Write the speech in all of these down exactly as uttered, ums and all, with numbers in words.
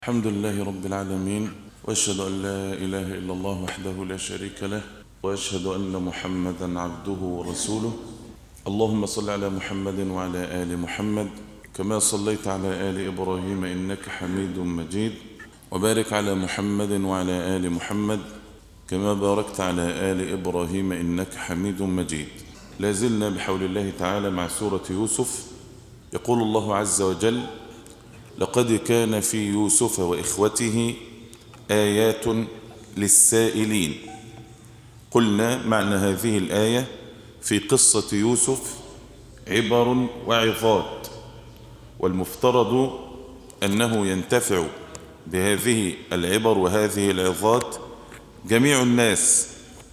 الحمد لله رب العالمين، وأشهد أن لا إله إلا الله وحده لا شريك له، وأشهد أن محمدا عبده ورسوله. اللهم صل على محمد وعلى آل محمد كما صليت على آل إبراهيم إنك حميد مجيد، وبارك على محمد وعلى آل محمد كما باركت على آل إبراهيم إنك حميد مجيد. لا زلنا بحول الله تعالى مع سورة يوسف. يقول الله عز وجل: لقد كان في يوسف وإخوته آيات للسائلين. قلنا معنى هذه الآية في قصة يوسف عبر وعظات، والمفترض أنه ينتفع بهذه العبر وهذه العظات جميع الناس،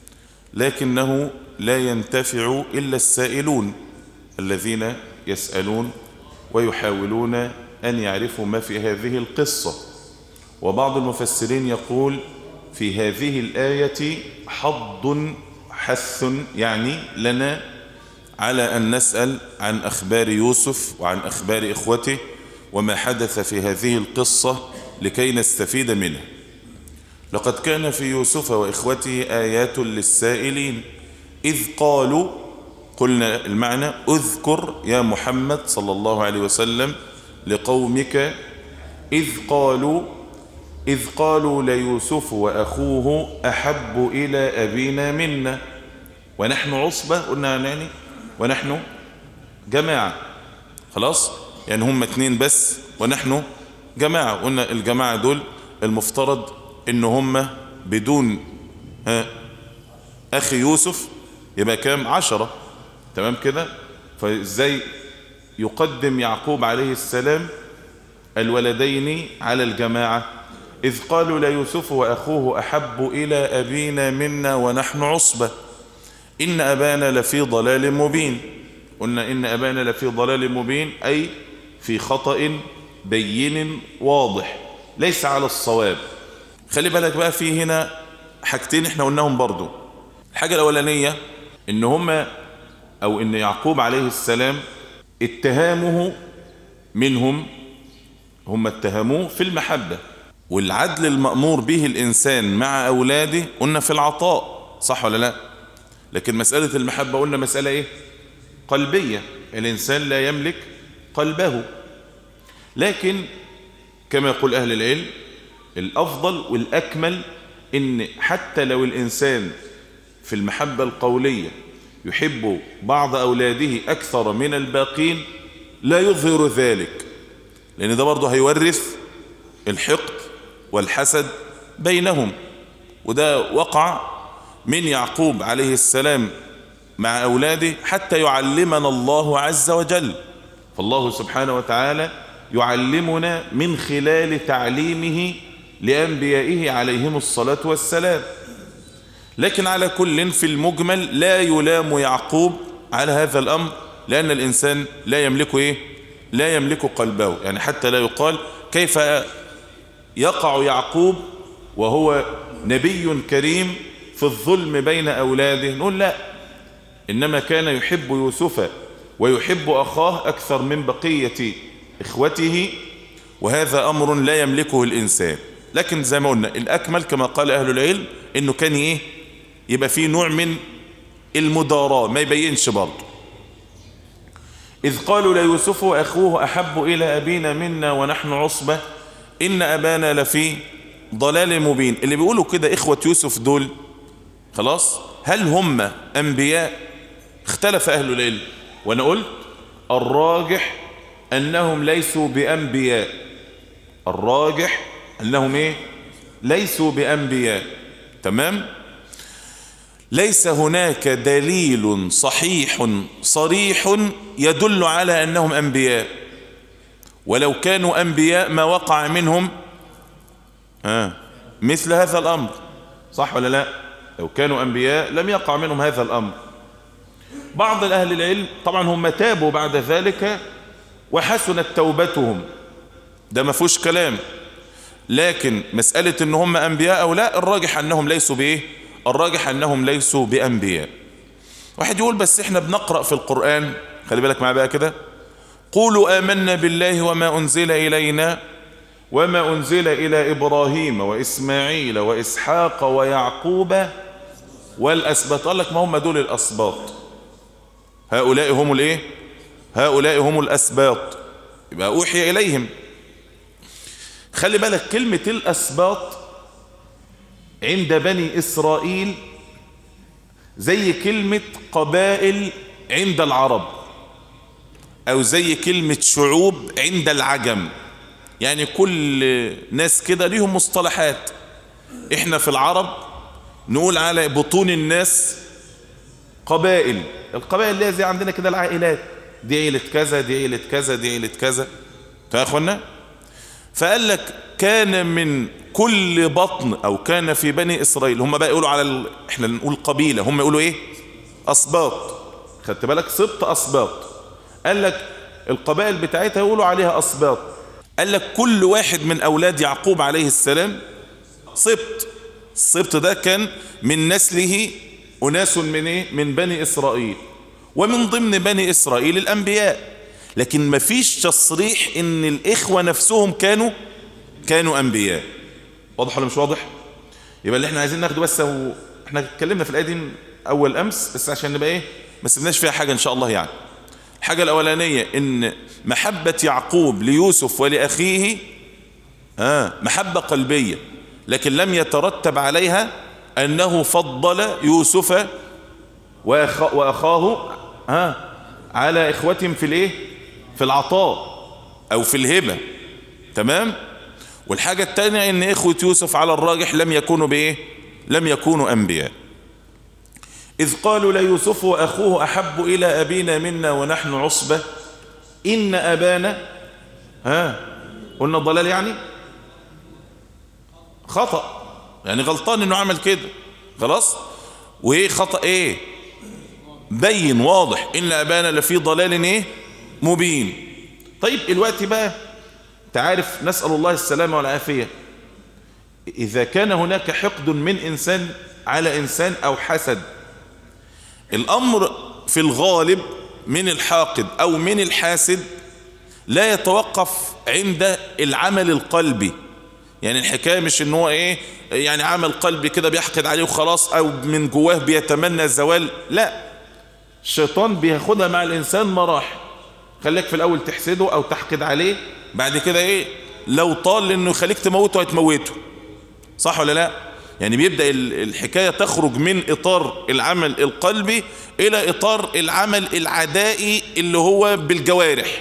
لكنه لا ينتفع إلا السائلون الذين يسألون ويحاولون أن يعرفوا ما في هذه القصة. وبعض المفسرين يقول في هذه الآية حض حث، يعني لنا على أن نسأل عن أخبار يوسف وعن أخبار إخوته وما حدث في هذه القصة لكي نستفيد منها. لقد كان في يوسف وإخوته آيات للسائلين إذ قالوا، قلنا المعنى: اذكر يا محمد صلى الله عليه وسلم لقومك إذ قالوا إذ قالوا ليوسف وأخوه أحب إلى أبينا منا ونحن عصبة. قلنا يعني ونحن جماعة، خلاص، يعني هم اتنين بس ونحن جماعة. قلنا الجماعة دول المفترض إن هم بدون ها أخي يوسف يبقى كام؟ عشرة، تمام كده؟ فإزاي يقدم يعقوب عليه السلام الولدين على الجماعة؟ إذ قالوا ليوسف وأخوه أحب إلى أبينا منا ونحن عصبة إن أبانا لفي ضلال مبين. قلنا إن أبانا لفي ضلال مبين أي في خطأ بين واضح ليس على الصواب. خلي بالك بقى، في هنا حاجتين احنا قلناهم برضو. الحاجة الأولانية إن هما أو إن يعقوب عليه السلام اتهامه منهم، هم اتهموه في المحبة والعدل المأمور به الإنسان مع أولاده. قلنا في العطاء، صح ولا لا؟ لكن مسألة المحبة قلنا مسألة إيه؟ قلبية، الإنسان لا يملك قلبه. لكن كما يقول أهل العلم الأفضل والأكمل إن حتى لو الإنسان في المحبة القولية يحب بعض أولاده أكثر من الباقين لا يظهر ذلك، لأن ده برضه هيورث الحقد والحسد بينهم. وده وقع من يعقوب عليه السلام مع أولاده حتى يعلمنا الله عز وجل. فالله سبحانه وتعالى يعلمنا من خلال تعليمه لأنبيائه عليهم الصلاة والسلام. لكن على كل في المجمل لا يلام يعقوب على هذا الأمر، لأن الإنسان لا يملك إيه؟ لا يملك قلبه. يعني حتى لا يقال كيف يقع يعقوب وهو نبي كريم في الظلم بين أولاده. نقول لا، إنما كان يحب يوسف ويحب أخاه أكثر من بقية إخوته، وهذا أمر لا يملكه الإنسان. لكن زي ما قلنا الأكمل كما قال أهل العلم إنه كان إيه؟ يبقى فيه نوع من المداراة، ما يبينش برضه. إذ قالوا ليوسف وأخوه أحب إلى أبينا منا ونحن عصبة إن أبانا لفي ضلال مبين. اللي بيقولوا كده إخوة يوسف دول، خلاص، هل هم أنبياء؟ اختلف أهل العلم، وأنا قلت الراجح أنهم ليسوا بأنبياء. الراجح أنهم إيه؟ ليسوا بأنبياء. تمام؟ ليس هناك دليل صحيح صريح يدل على أنهم أنبياء، ولو كانوا أنبياء ما وقع منهم آه مثل هذا الأمر، صح ولا لا؟ لو كانوا أنبياء لم يقع منهم هذا الأمر. بعض الأهل العلم طبعا هم تابوا بعد ذلك وحسنت توبتهم، ده ما فيهوش كلام. لكن مسألة ان هم أنبياء أو لا، الراجح أنهم ليسوا بإيه؟ الراجح أنهم ليسوا بأنبياء. واحد يقول بس احنا بنقرأ في القرآن، خلي بالك معايا بقى كده: قولوا آمنا بالله وما أنزل إلينا وما أنزل إلى إبراهيم وإسماعيل وإسحاق ويعقوب والأسباط. قال لك ما هم دول الأسباط، هؤلاء هم الإيه؟ هؤلاء هم الأسباط، يبقى أوحي إليهم. خلي بالك كلمة الأسباط عند بني إسرائيل زي كلمة قبائل عند العرب، أو زي كلمة شعوب عند العجم. يعني كل ناس كده ليهم مصطلحات. احنا في العرب نقول على بطون الناس قبائل، القبائل اللي زي عندنا كده العائلات، دي عيلة كذا دي عيلة كذا دي عيلة كذا. يا اخوانا، فقال لك كان من كل بطن او كان في بني اسرائيل، هم بقى يقولوا على ال... احنا نقول قبيلة، هم يقولوا ايه؟ اسباط. خدت بالك؟ سبط اسباط. قال لك القبائل بتاعتها يقولوا عليها اسباط. قال لك كل واحد من اولاد يعقوب عليه السلام سبط. السبط ده كان من نسله اناس من ايه؟ من بني اسرائيل، ومن ضمن بني اسرائيل الانبياء. لكن ما فيش تصريح ان الاخوة نفسهم كانوا كانوا انبياء. واضح ولا مش واضح؟ يبقى اللي احنا عايزين ناخده بس، و... احنا اتكلمنا في الايه دي اول امس بس عشان نبقى ايه، ما سيبناش فيها حاجة ان شاء الله. يعني الحاجة الاولانية ان محبة يعقوب ليوسف ولاخيه آه محبة قلبية، لكن لم يترتب عليها انه فضل يوسف وأخ... واخاه آه على اخوتهم في الايه؟ في العطاء او في الهبة. تمام. والحاجة الثانية ان اخوة يوسف على الراجح لم يكونوا بايه؟ لم يكونوا انبياء. اذ قالوا ليوسف واخوه احب الى ابينا منا ونحن عصبة ان ابانا ها قلنا ضلال، يعني خطأ، يعني غلطان انه عمل كده خلاص. وايه خطأ؟ ايه بين واضح، ان ابانا لفي ضلال ايه؟ مبين. طيب الوقت بقى تعرف، نسأل الله السلامة والعافية، إذا كان هناك حقد من إنسان على إنسان أو حسد، الأمر في الغالب من الحاقد أو من الحاسد لا يتوقف عند العمل القلبي. يعني الحكاية مش إن هو إيه، يعني عمل قلبي كده بيحقد عليه وخلاص، أو من جواه بيتمنى الزوال. لا، الشيطان بياخدها مع الإنسان مراحل. خليك في الأول تحسده أو تحقد عليه، بعد كده إيه لو طال إنه يخليك تموته هتموته. صح ولا لا؟ يعني بيبدأ الحكاية تخرج من إطار العمل القلبي إلى إطار العمل العدائي اللي هو بالجوارح.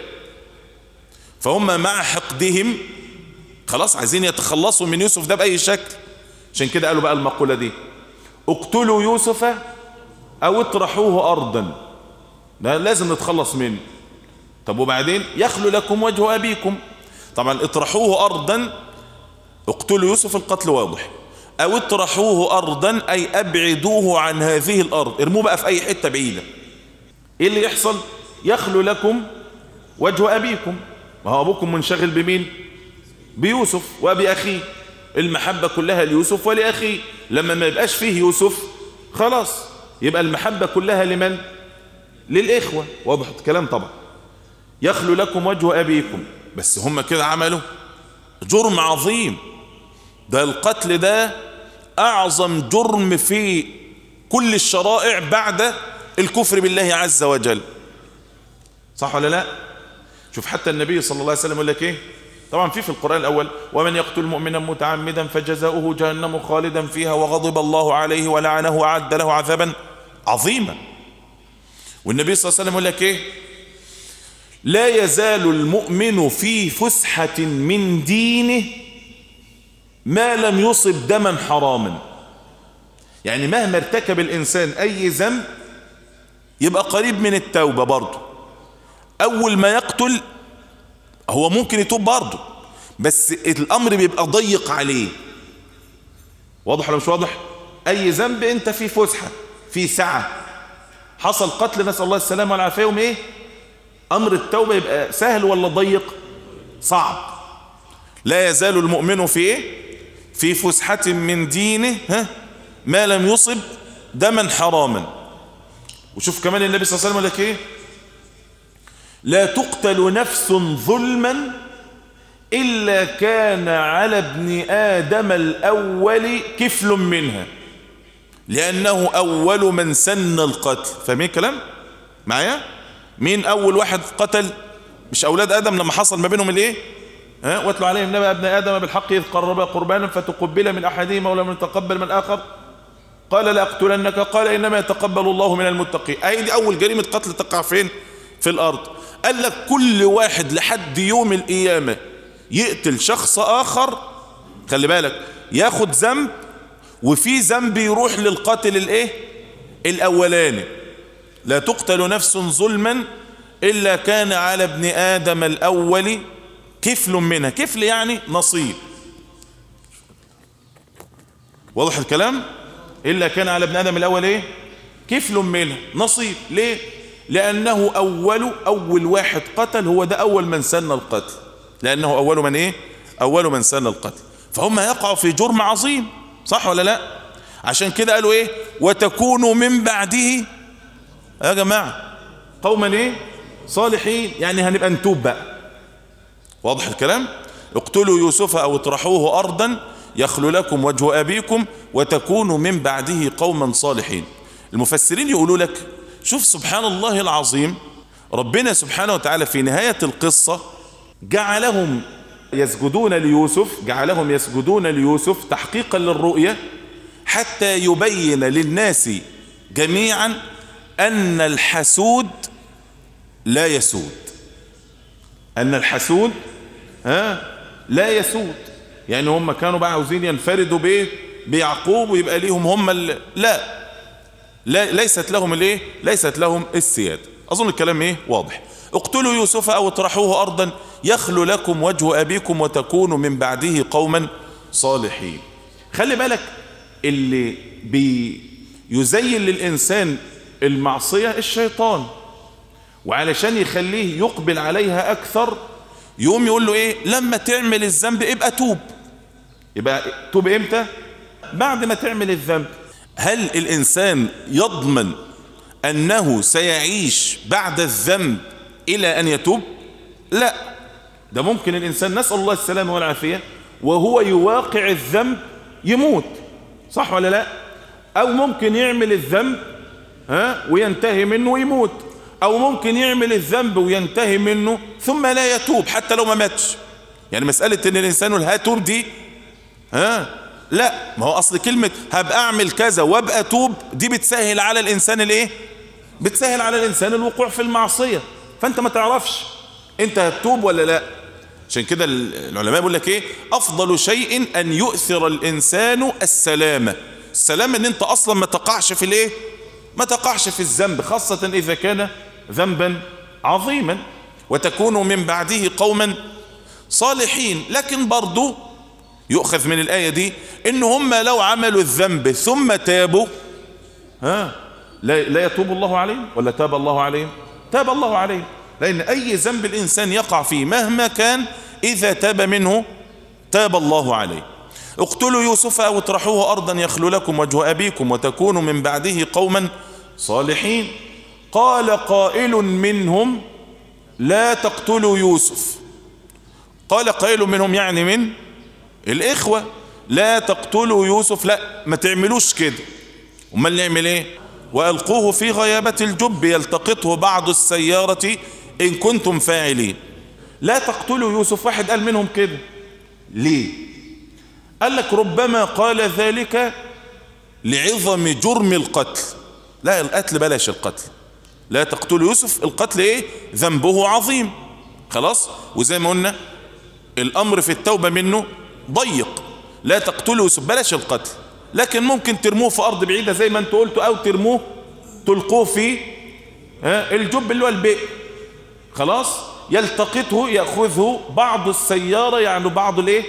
فهم مع حقدهم خلاص عايزين يتخلصوا من يوسف ده بأي شكل. عشان كده قالوا بقى المقولة دي: اقتلوا يوسف أو اطرحوه أرضا. ده لازم نتخلص منه. طب وبعدين؟ يخلو لكم وجه أبيكم. طبعا اطرحوه أرضا، اقتلوا يوسف القتل واضح، أو اطرحوه أرضا أي أبعدوه عن هذه الأرض، ارموه بقى في أي حتة بعيدة. إيه اللي يحصل؟ يخلو لكم وجه أبيكم. ما هو أبوكم منشغل بمين؟ بيوسف وبأخيه. المحبة كلها ليوسف ولأخيه. لما ما يبقاش فيه يوسف خلاص يبقى المحبة كلها لمن؟ للإخوة. واضح الكلام طبعا. يخلو لكم وجه أبيكم. بس هم كده عملوا جرم عظيم. ده القتل ده أعظم جرم في كل الشرائع بعد الكفر بالله عز وجل. صح ولا لا؟ شوف حتى النبي صلى الله عليه وسلم يقول لك ايه؟ طبعا في في القرآن الأول: ومن يقتل مؤمنا متعمدا فجزاؤه جهنم خالدا فيها وغضب الله عليه ولعنه وأعد له عذابا عظيما. والنبي صلى الله عليه وسلم يقول لك ايه؟ لا يزال المؤمن في فسحة من دينه ما لم يصب دما حراما. يعني مهما ارتكب الإنسان أي ذنب يبقى قريب من التوبة برضه. أول ما يقتل هو ممكن يتوب برضه، بس الأمر بيبقى ضيق عليه. واضح ولا مش واضح؟ أي ذنب أنت في فسحة، في سعة، حصل قتل نسأل الله السلامة والعافية، يوم إيه؟ أمر التوبة يبقى سهل ولا ضيق؟ صعب. لا يزال المؤمن في إيه؟ في فسحة من دينه ها ما لم يصب دما حراما. وشوف كمان النبي صلى الله عليه وسلم قال لك إيه؟ لا تقتل نفس ظلما إلا كان على ابن آدم الأول كفل منها لأنه أول من سن القتل. فاهمين الكلام معايا؟ مين أول واحد قتل؟ مش أولاد آدم لما حصل ما بينهم الإيه؟ ها واتلو عليهم نبأ ابن آدم بالحق إذ قربا قربانا فتقبل من أحدهما ولم يتقبل من الآخر قال لأقتلنك قال إنما يتقبل الله من المتقين. أي دي أول جريمة قتل تقع فين؟ في الأرض. قال لك كل واحد لحد يوم القيامة يقتل شخص آخر، خلي بالك، ياخد ذنب، وفي ذنب يروح للقاتل الايه الاولاني. لا تقتل نفس ظلما الا كان على ابن ادم الاول كفل منها. كفل يعني نصيب. واضح الكلام؟ الا كان على ابن ادم الاول ايه كفل منها نصيب. ليه؟ لانه اول اول واحد قتل، هو ده اول من سن القتل، لانه اول من ايه اول من سن القتل. فهم يقعوا في جرم عظيم، صح ولا لا؟ عشان كده قالوا ايه وتكونوا من بعده يا جماعة قوما ايه صالحين، يعني هنبقى نتوب بقى. واضح الكلام؟ اقتلوا يوسف او اطرحوه ارضا يخل لكم وجه ابيكم وتكونوا من بعده قوما صالحين. المفسرين يقولوا لك شوف سبحان الله العظيم، ربنا سبحانه وتعالى في نهاية القصة جعلهم يسجدون ليوسف، جعلهم يسجدون ليوسف تحقيقا للرؤية، حتى يبين للناس جميعا أن الحسود لا يسود، أن الحسود ها لا يسود. يعني هم كانوا بقى عاوزين ينفردوا بايه بيعقوب ويبقى ليهم هم ال... لا لا ليست لهم الايه ليست لهم السيادة. أظن الكلام ايه واضح. اقتلوا يوسف أو اطرحوه أرضا يخل لكم وجه أبيكم وتكونوا من بعده قوما صالحين. خلي بالك اللي بيزين للإنسان المعصية الشيطان، وعلشان يخليه يقبل عليها أكثر يوم يقول له إيه لما تعمل الذنب ابقى توب. يبقى توب إمتى؟ بعد ما تعمل الذنب. هل الإنسان يضمن أنه سيعيش بعد الذنب إلى أن يتوب؟ لا، ده ممكن الإنسان نسأل الله السلامة والعافية وهو يواقع الذنب يموت، صح ولا لا؟ أو ممكن يعمل الذنب ها وينتهي منه ويموت، أو ممكن يعمل الذنب وينتهي منه ثم لا يتوب حتى لو ما ماتش. يعني مسألة إن الإنسان الهاتوب دي ها لا، ما هو أصل كلمة هبقى أعمل كذا وابقى توب دي بتسهل على الإنسان الإيه؟ بتسهل على الإنسان الوقوع في المعصية، فأنت ما تعرفش أنت هتتوب ولا لا. عشان كده العلماء بيقول لك إيه أفضل شيء أن يؤثر الإنسان السلامة. السلامة إن أنت أصلا ما تقعش في الإيه؟ ما تقعش في الذنب، خاصة إذا كان ذنبا عظيما. وتكونوا من بعده قوما صالحين. لكن برضو يؤخذ من الآية دي إن هم لو عملوا الذنب ثم تابوا ها لا, لا يتوب الله عليهم ولا تاب الله عليهم؟ تاب الله عليهم، لأن أي ذنب الإنسان يقع فيه مهما كان إذا تاب منه تاب الله عليه. اقتلوا يوسف أو اطرحوه أرضا يخل لكم وجه أبيكم وتكونوا من بعده قوما صالحين. قال قائل منهم لا تقتلوا يوسف. قال قائل منهم يعني من الإخوة لا تقتلوا يوسف، لا ما تعملوش كده. امال نعمل ايه؟ وألقوه في غيابة الجب يلتقطه بعض السيارة إن كنتم فاعلين. لا تقتلوا يوسف. واحد قال منهم كده ليه؟ قال لك ربما قال ذلك لعظم جرم القتل. لا القتل بلاش القتل. لا تقتلوا يوسف، القتل ايه؟ ذنبه عظيم خلاص. وزي ما قلنا الأمر في التوبة منه ضيق. لا تقتلوا يوسف بلاش القتل، لكن ممكن ترموه في أرض بعيدة زي ما انتوا قلتوا، أو ترموه تلقوه في الجب اللي هو البئر خلاص. يلتقطه يأخذه بعض السيارة، يعني بعض الايه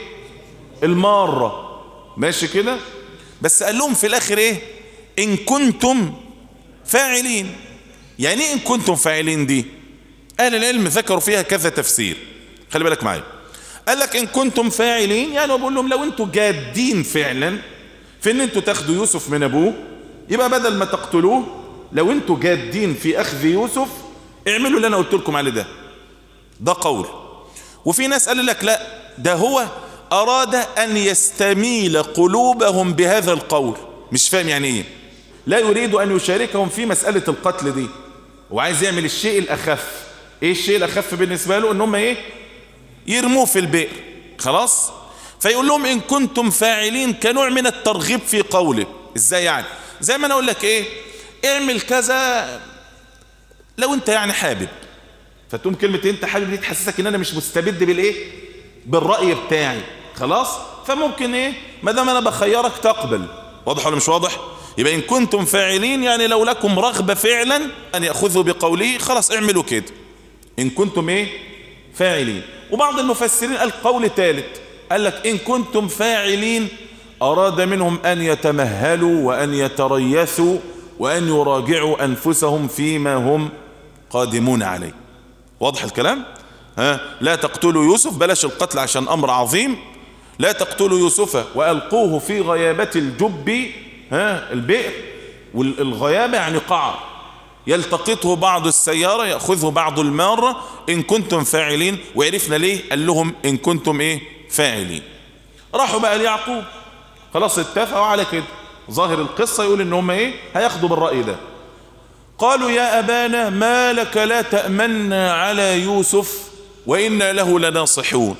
المارة، ماشي كده. بس قال لهم في الآخر ايه؟ إن كنتم فاعلين. يعني ايه إن كنتم فاعلين دي؟ أهل العلم ذكروا فيها كذا تفسير، خلي بالك معايا. قال لك إن كنتم فاعلين يعني بقول لهم لو انتوا جادين فعلا في ان انتوا تاخدوا يوسف من ابوه، يبقى بدل ما تقتلوه لو انتوا جادين في اخذ يوسف اعملوا اللي انا قلت لكم عليه ده. ده قول. وفي ناس قال لك لا، ده هو أراد أن يستميل قلوبهم بهذا القول، مش فاهم يعني ايه، لا يريد أن يشاركهم في مسألة القتل دي، وعايز يعمل الشيء الأخف. ايه الشيء الأخف بالنسبة له؟ ان هم ايه، يرموه في البئر. خلاص، فيقول لهم إن كنتم فاعلين كنوع من الترغيب في قوله. ازاي يعني؟ زي ما انا اقول لك ايه، اعمل كذا لو انت يعني حابب، فتقوم كلمة انت حابب دي تحسسك ان انا مش مستبد بالايه، بالرأي بتاعي. خلاص، فممكن ايه، ما دام انا بخيرك تقبل. واضح ولا مش واضح؟ يبقى ان كنتم فاعلين يعني لو لكم رغبة فعلا ان يأخذوا بقوله خلاص اعملوا كده، ان كنتم ايه، فاعلين. وبعض المفسرين قال قول ثالث، قال لك إن كنتم فاعلين أراد منهم أن يتمهلوا وأن يتريثوا وأن يراجعوا أنفسهم فيما هم قادمون عليه. واضح الكلام؟ ها، لا تقتلوا يوسف، بلاش القتل عشان أمر عظيم، لا تقتلوا يوسف وألقوه في غيابة الجب، ها البئر، والغيابة يعني قعر، يلتقطه بعض السيارة يأخذه بعض المارة، إن كنتم فاعلين. وعرفنا ليه قال لهم إن كنتم إيه، فاعلين. راحوا بقى ليعقوب، خلاص اتفقوا على كده، ظاهر القصة يقول إن هم إيه، هياخدوا بالرأي ده. قالوا يا أبانا ما لك لا تأمنا على يوسف وإنا له لناصحون.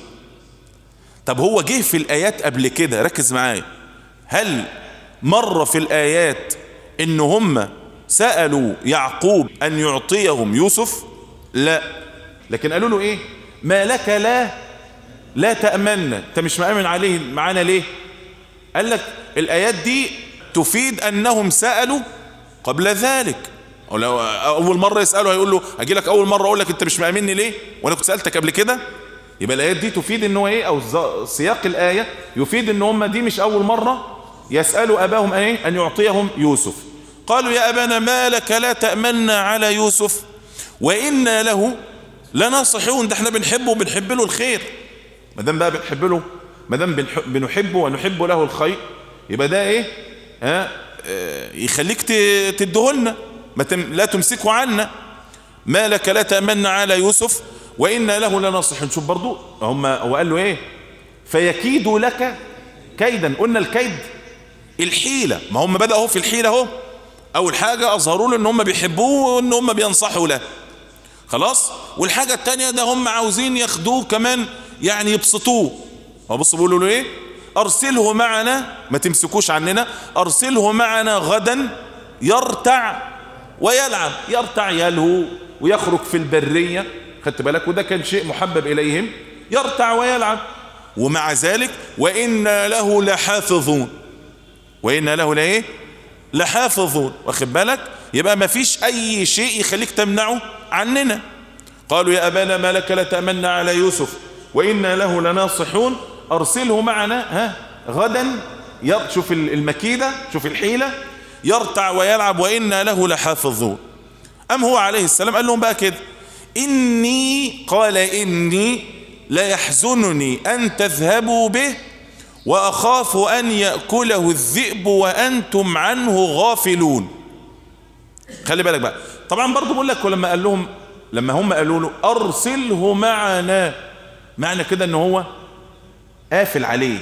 طب هو جه في الآيات قبل كده، ركز معايا، هل مر في الآيات إن هم سألوا يعقوب أن يعطيهم يوسف؟ لا، لكن قالوا له إيه، ما لك لا لا تأمنا، انت مش مأمن عليه معانا ليه؟ قال لك الآيات دي تفيد أنهم سألوا قبل ذلك. ولو أول مرة يسألوا هيقول له أجي لك أول مرة أقول لك أنت مش مأمني ليه وأنا كنت سألتك قبل كده. يبقى الآيات دي تفيد إنه إيه، أو سياق الآية يفيد إن هم دي مش أول مرة يسألوا أباهم إيه أن يعطيهم يوسف. قالوا يا أبانا ما لك لا تأمنا على يوسف وإنا له لناصحون، ده احنا بنحبه وبنحب له الخير. ما دام بقى بنحب له، ما دام بنحبه ونحب له الخير، يبقى ده ايه، ها اه يخليك تدهلنا، ما تم لا تمسكوا عنا. ما لك لا تأمنا على يوسف وإنا له لناصحون. شوف برضو هم، وقال له ايه، فيكيدوا لك كيدا. قلنا الكيد الحيلة، ما هم بدأوا في الحيلة اهو. اول حاجة اظهروا له ان هم بيحبوه وان هم بينصحوا له، خلاص. والحاجة التانية ده هم عاوزين ياخدوه كمان، يعني يبسطوه. وبص بيقولوا له ايه، ارسله معنا، ما تمسكوش عننا، ارسله معنا غدا يرتع ويلعب. يرتع يلهو ويخرج في البرية، خدت بالك، وده كان شيء محبب اليهم، يرتع ويلعب. ومع ذلك وإنا له لحافظون، وإنا له لايه، لحافظون، واخد بالك. يبقى ما فيش اي شيء يخليك تمنعه عننا. قالوا يا أبانا ما لك لا تأمنا على يوسف وإنا له لناصحون أرسله معنا ها غدا. شوف المكيدة، شوف الحيلة، يرتع ويلعب وإنا له لحافظون. أم هو عليه السلام قال لهم بقى كده، إني قال إني لا يحزنني أن تذهبوا به وأخاف أن يأكله الذئب وأنتم عنه غافلون. خلي بالك بقى، طبعا برضو بقول لك، ولما قال لهم، لما هم قالوا له أرسله معنا، معنى كده ان هو قافل عليه،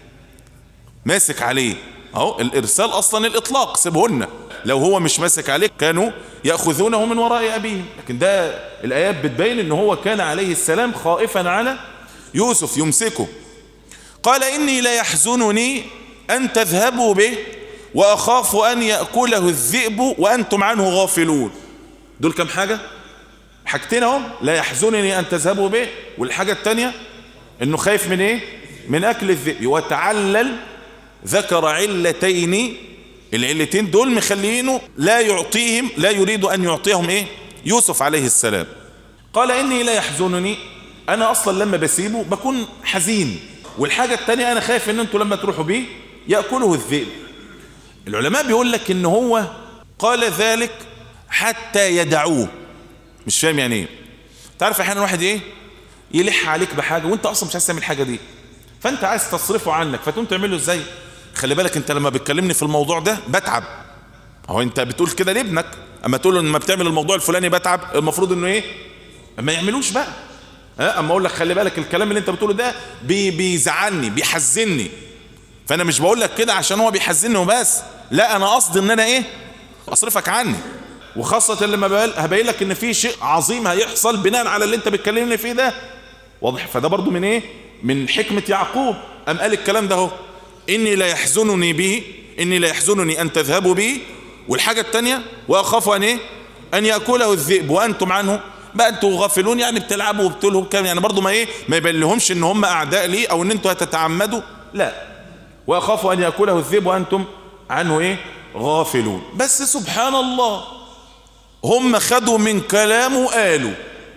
ماسك عليه. اهو الارسال اصلا الاطلاق، سيبهن، لو هو مش ماسك عليه كانوا يأخذونه من وراء ابيهم. لكن ده الايات بتبين ان هو كان عليه السلام خائفا على يوسف يمسكه. قال إني لا يحزنني أن تذهبوا به وأخاف أن يأكله الذئب وأنتم عنه غافلون. دول كم حاجة؟ حاجتين هم، لا يحزنني أن تذهبوا به، والحاجة التانية إنه خايف من إيه؟ من أكل الذئب. وتعلل ذكر علتين، العلتين دول مخلينه لا يعطيهم، لا يريد أن يعطيهم إيه؟ يوسف عليه السلام. قال إني لا يحزنني، أنا أصلا لما بسيبه بكون حزين، والحاجة التانية أنا خايف إن أنتوا لما تروحوا بيه يأكله الذئب. العلماء بيقول لك إن هو قال ذلك حتى يدعوه. مش فاهم يعني إيه؟ تعرف أحيانا واحد إيه يلح عليك بحاجة وأنت أصلا مش عايز تعمل الحاجة دي، فأنت عايز تصرفه عنك، فتقوم تعمله إزاي؟ خلي بالك أنت لما بتكلمني في الموضوع ده بتعب. هو أنت بتقول كده لابنك، أما تقول له لما بتعمل الموضوع الفلاني بتعب، المفروض إنه إيه؟ ما يعملوش بقى. ها اما اقول لك خلي بالك الكلام اللي انت بتقوله ده بي بيزعلني بيحزنني، فانا مش بقول لك كده عشان هو بيحزنني وبس، لا انا قصدي ان انا ايه اصرفك عني، وخاصة لما هبين لك ان في شيء عظيم هيحصل بناء على اللي انت بتكلمني فيه ده، واضح؟ فده برضو من ايه من حكمة يعقوب، ام قال الكلام ده اهو اني لا يحزنني به، اني لا يحزنني ان تذهبوا به، والحاجة التانية واخاف ان ايه ان يأكله الذئب وانتم عنه بقى انتوا غافلون، يعني بتلعبوا وبتقولوا كام، يعني برضو ما ايه ما يبين لهمش ان هم اعداء لي او ان انتوا هتتعمدوا، لا، واخاف ان يأكله الذئب وانتم عنه ايه غافلون. بس سبحان الله هم خدوا من كلامه قالوا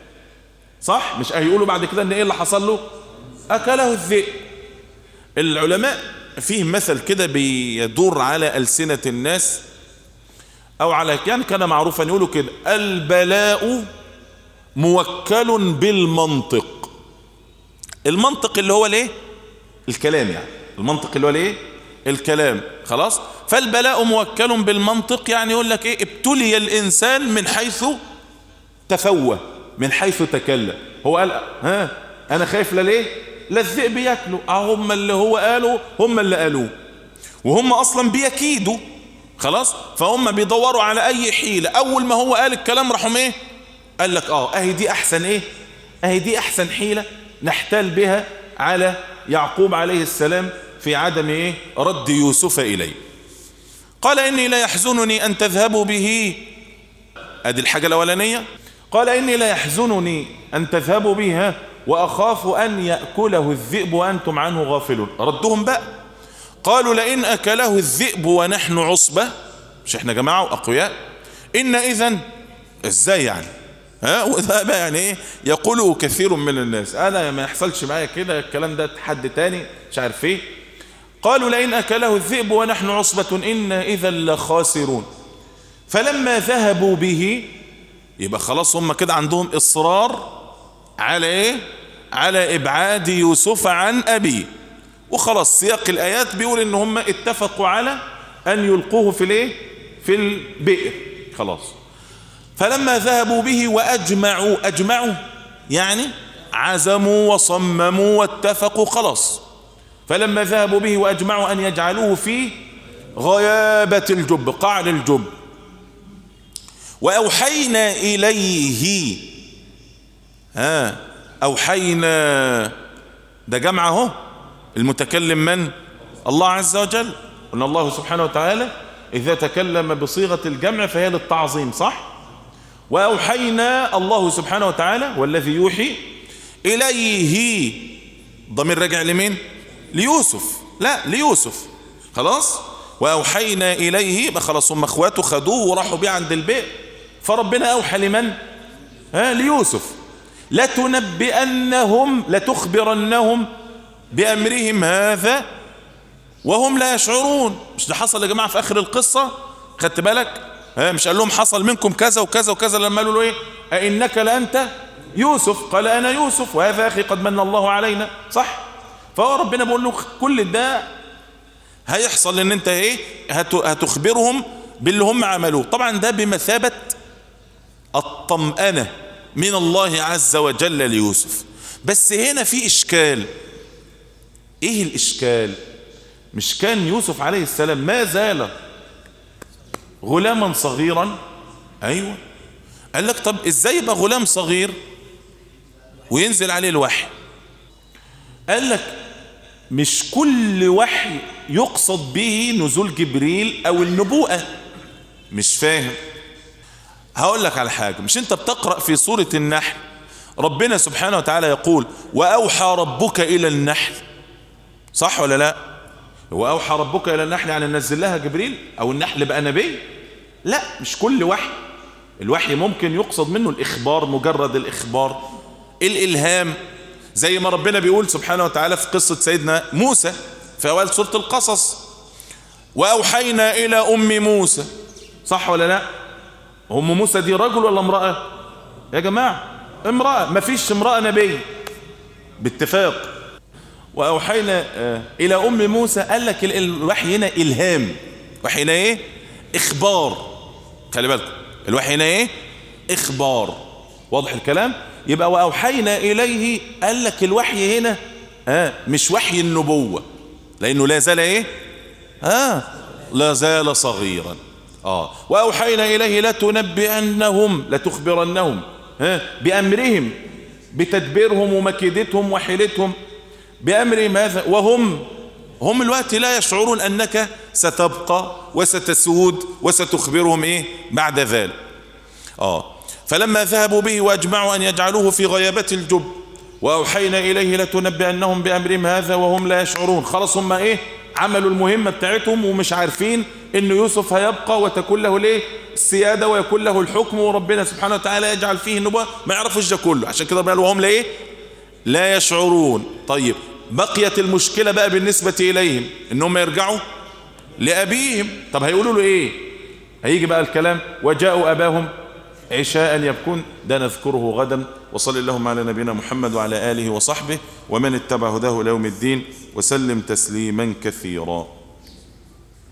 صح، مش هيقولوا بعد كده ان ايه اللي حصل له اكله الذئب. العلماء فيه مثل كده بيدور على ألسنة الناس او على يعني كان معروفا يقولوا كده البلاء موكل بالمنطق. المنطق اللي هو الايه الكلام، يعني المنطق اللي هو الايه الكلام، خلاص. فالبلاء موكل بالمنطق، يعني يقول لك ايه ابتلي الانسان من حيث تفوه، من حيث تكلم. هو قال ها انا خايف لا ليه لا الذئب ياكله، اه هم اللي هو قالوا هم اللي قالوه، وهم اصلا بيكيدوا خلاص، فهم بيدوروا على اي حيلة. اول ما هو قال الكلام راحوا ايه قال لك اه اهي دي احسن ايه اهي دي احسن حيلة نحتال بها على يعقوب عليه السلام في عدم ايه رد يوسف اليه. قال اني لا يحزنني ان تذهبوا به، ادي الحاجة الاولانية. قال اني لا يحزنني ان تذهبوا به واخاف ان يأكله الذئب وانتم عنه غافلون. ردهم بقى قالوا لئن اكله الذئب ونحن عصبة، مش احنا جماعة واقوياء، ان اذن ازاي يعني ها وده بقى يعني ايه يقوله كثير من الناس، انا ما يحصلش معايا كده الكلام ده حد تاني مش عارف ايه. قالوا لئن اكله الذئب ونحن عصبة إنا اذا لخاسرون. فلما ذهبوا به، يبقى خلاص هم كده عندهم اصرار على ايه على ابعاد يوسف عن ابيه، وخلاص سياق الايات بيقول ان هم اتفقوا على ان يلقوه في الايه في البئر خلاص. فلما ذهبوا به واجمعوا، اجمعوا يعني عزموا وصمموا واتفقوا خلاص. فلما ذهبوا به واجمعوا ان يجعلوه في غيابة الجب، قعر الجب، واوحينا اليه، ها اوحينا ده جمع اهو، المتكلم من الله عز وجل. قلنا الله سبحانه وتعالى اذا تكلم بصيغة الجمع فهي للتعظيم صح. واوحينا الله سبحانه وتعالى والذي يوحي اليه، ضمير راجع لمين ليوسف، لا ليوسف خلاص. واوحينا اليه يبقى خلاص هم اخواته خدوه وراحوا بيه عند البئر، فربنا اوحى لمن ها ليوسف لتنبئنهم لتخبرنهم بامرهم هذا وهم لا يشعرون. مش ده حصل يا جماعه في اخر القصه؟ خدت بالك ها مش قال لهم حصل منكم كذا وكذا وكذا؟ لما قالوا له ايه أئنك لأنت يوسف قال انا يوسف وهذا اخي قد من الله علينا صح. فهو ربنا بيقول له كل ده هيحصل ان انت ايه هتخبرهم باللي هم عملوه. طبعا ده بمثابة الطمأنة من الله عز وجل ليوسف. بس هنا في اشكال. ايه الاشكال؟ مش كان يوسف عليه السلام ما زال غلاما صغيرا؟ ايوه. قال لك طب ازاي يبقى غلام صغير وينزل عليه الوحي؟ قال لك مش كل وحي يقصد به نزول جبريل او النبوءة. مش فاهم؟ هقول لك على حاجة. مش انت بتقرأ في سورة النحل ربنا سبحانه وتعالى يقول واوحى ربك الى النحل، صح ولا لا؟ واوحى ربك الى النحل يعني نزل لها جبريل او النحل بقى نبي؟ لا، مش كل وحي. الوحي ممكن يقصد منه الاخبار، مجرد الاخبار، الالهام، زي ما ربنا بيقول سبحانه وتعالى في قصة سيدنا موسى في اوائل سورة القصص واوحينا الى ام موسى، صح ولا لا؟ ام موسى دي رجل ولا امرأة يا جماعة؟ امرأة. ما فيش امرأة نبي باتفاق. واوحينا الى ام موسى، قال لك الوحي هنا الهام، الوحي هنا ايه اخبار. خلي بالكم الوحي هنا ايه اخبار. واضح الكلام؟ يبقى وأوحينا إليه، قال لك الوحي هنا آه مش وحي النبوة، لأنه لا زال إيه آه لا زال صغيرا. آه وأوحينا إليه لتنبئنهم لتخبرنهم آه بأمرهم، بتدبيرهم ومكيدتهم وحيلتهم، بأمرهم هذا وهم هم الوقت لا يشعرون أنك ستبقى وستسود وستخبرهم إيه بعد ذلك. آه فلما ذهبوا به وأجمعوا أن يجعلوه في غيابة الجب وأوحينا إليه لتنبئنهم بأمرهم هذا وهم لا يشعرون، خلاص هم إيه عملوا المهمة بتاعتهم ومش عارفين إنه يوسف هيبقى وتكون له ليه السيادة ويكون له الحكم وربنا سبحانه وتعالى يجعل فيه النبوة، ما يعرفوش ده كله، عشان كده قالوا وهم لا إيه لا يشعرون. طيب بقيت المشكلة بقى بالنسبة إليهم إنهم يرجعوا لأبيهم. طب هيقولوا له إيه؟ هيجي بقى الكلام وجاءوا أباهم عشاء يبكون، ده نذكره غدا. وصلى اللهم على نبينا محمد وعلى آله وصحبه ومن اتبع هداه إلى يوم الدين وسلم تسليما كثيرا.